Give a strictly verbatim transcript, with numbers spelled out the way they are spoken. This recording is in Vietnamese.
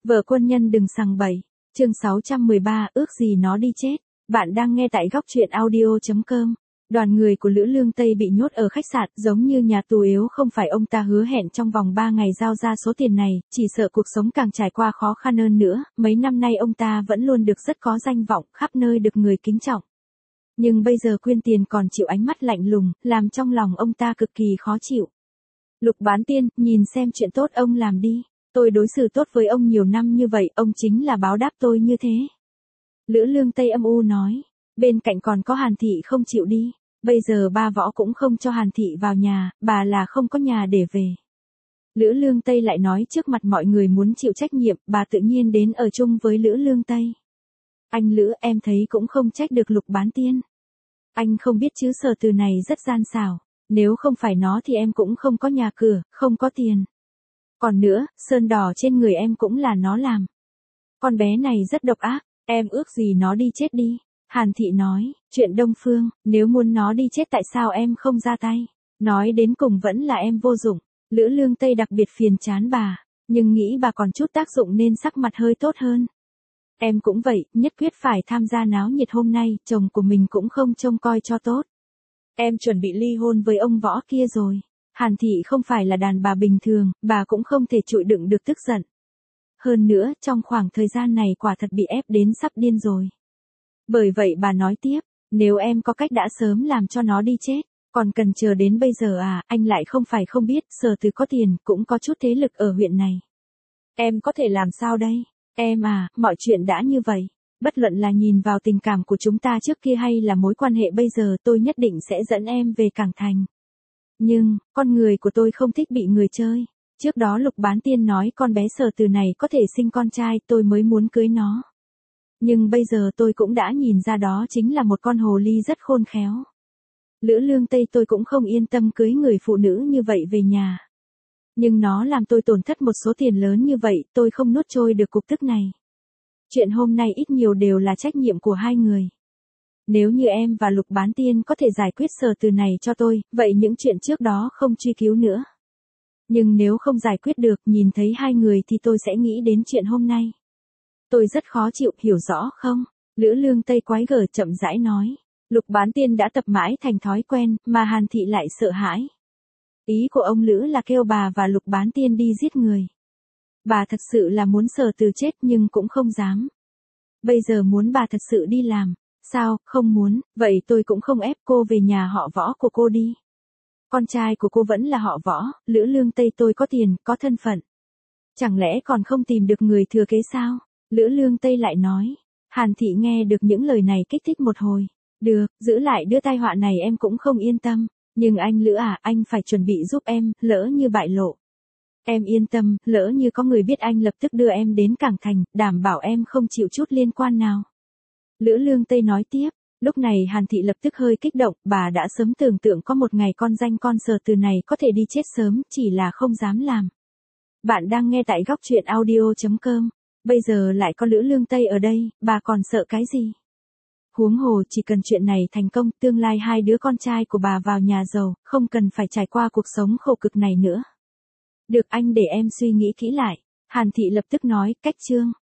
Vợ quân nhân đừng sằng bậy. Chương sáu trăm mười ba, ước gì nó đi chết. Bạn đang nghe tại góc truyện audio chấm com. Đoàn người của Lữ Lương Tây bị nhốt ở khách sạn, giống như nhà tù yếu, không phải ông ta hứa hẹn trong vòng ba ngày giao ra số tiền này, chỉ sợ cuộc sống càng trải qua khó khăn hơn nữa, mấy năm nay ông ta vẫn luôn được rất có danh vọng, khắp nơi được người kính trọng. Nhưng bây giờ quyên tiền còn chịu ánh mắt lạnh lùng, làm trong lòng ông ta cực kỳ khó chịu. Lục Bán Tiên, nhìn xem chuyện tốt ông làm đi. Tôi đối xử tốt với ông nhiều năm như vậy, ông chính là báo đáp tôi như thế. Lữ Lương Tây âm u nói. Bên cạnh còn có Hàn Thị không chịu đi. Bây giờ ba Võ cũng không cho Hàn Thị vào nhà, bà là không có nhà để về. Lữ Lương Tây lại nói trước mặt mọi người muốn chịu trách nhiệm, bà tự nhiên đến ở chung với Lữ Lương Tây. Anh Lữ, em thấy cũng không trách được Lục Bán Tiên. Anh không biết chứ, Sở Từ này rất gian xảo. Nếu không phải nó thì em cũng không có nhà cửa, không có tiền. Còn nữa, sơn đỏ trên người em cũng là nó làm. Con bé này rất độc ác, em ước gì nó đi chết đi. Hàn Thị nói, chuyện Đông Phương, nếu muốn nó đi chết tại sao em không ra tay. Nói đến cùng vẫn là em vô dụng. Lữ Lương Tây đặc biệt phiền chán bà, nhưng nghĩ bà còn chút tác dụng nên sắc mặt hơi tốt hơn. Em cũng vậy, nhất quyết phải tham gia náo nhiệt hôm nay, chồng của mình cũng không trông coi cho tốt. Em chuẩn bị ly hôn với ông Võ kia rồi. Hàn Thị không phải là đàn bà bình thường, bà cũng không thể chịu đựng được tức giận. Hơn nữa, trong khoảng thời gian này quả thật bị ép đến sắp điên rồi. Bởi vậy bà nói tiếp, nếu em có cách đã sớm làm cho nó đi chết, còn cần chờ đến bây giờ à, anh lại không phải không biết, Sở Từ có tiền, cũng có chút thế lực ở huyện này. Em có thể làm sao đây? Em à, mọi chuyện đã như vậy. Bất luận là nhìn vào tình cảm của chúng ta trước kia hay là mối quan hệ bây giờ, tôi nhất định sẽ dẫn em về Cảng Thành. Nhưng, con người của tôi không thích bị người chơi. Trước đó Lục Bán Tiên nói con bé Sở Từ này có thể sinh con trai, tôi mới muốn cưới nó. Nhưng bây giờ tôi cũng đã nhìn ra đó chính là một con hồ ly rất khôn khéo. Lữ Lương Tây, tôi cũng không yên tâm cưới người phụ nữ như vậy về nhà. Nhưng nó làm tôi tổn thất một số tiền lớn như vậy, tôi không nuốt trôi được cục tức này. Chuyện hôm nay ít nhiều đều là trách nhiệm của hai người. Nếu như em và Lục Bán Tiên có thể giải quyết Sở Từ này cho tôi, vậy những chuyện trước đó không truy cứu nữa. Nhưng nếu không giải quyết được, nhìn thấy hai người thì tôi sẽ nghĩ đến chuyện hôm nay. Tôi rất khó chịu, hiểu rõ không? Lữ Lương Tây quái gở chậm rãi nói. Lục Bán Tiên đã tập mãi thành thói quen, mà Hàn Thị lại sợ hãi. Ý của ông Lữ là kêu bà và Lục Bán Tiên đi giết người. Bà thật sự là muốn Sở Từ chết nhưng cũng không dám. Bây giờ muốn bà thật sự đi làm. Sao, không muốn, vậy tôi cũng không ép cô về nhà họ Võ của cô đi. Con trai của cô vẫn là họ Võ, Lữ Lương Tây, tôi có tiền, có thân phận. Chẳng lẽ còn không tìm được người thừa kế sao? Lữ Lương Tây lại nói. Hàn Thị nghe được những lời này kích thích một hồi. Được, giữ lại đứa tai họa này em cũng không yên tâm. Nhưng anh Lữ à, anh phải chuẩn bị giúp em, lỡ như bại lộ. Em yên tâm, lỡ như có người biết anh lập tức đưa em đến Cảng Thành, đảm bảo em không chịu chút liên quan nào. Lữ Lương Tây nói tiếp, lúc này Hàn Thị lập tức hơi kích động, bà đã sớm tưởng tượng có một ngày con danh con Sở Từ này có thể đi chết sớm, chỉ là không dám làm. Bạn đang nghe tại góc truyện audio chấm com, bây giờ lại có Lữ Lương Tây ở đây, bà còn sợ cái gì? Huống hồ chỉ cần chuyện này thành công, tương lai hai đứa con trai của bà vào nhà giàu, không cần phải trải qua cuộc sống khổ cực này nữa. Được, anh để em suy nghĩ kỹ lại. Hàn Thị lập tức nói, cách chương.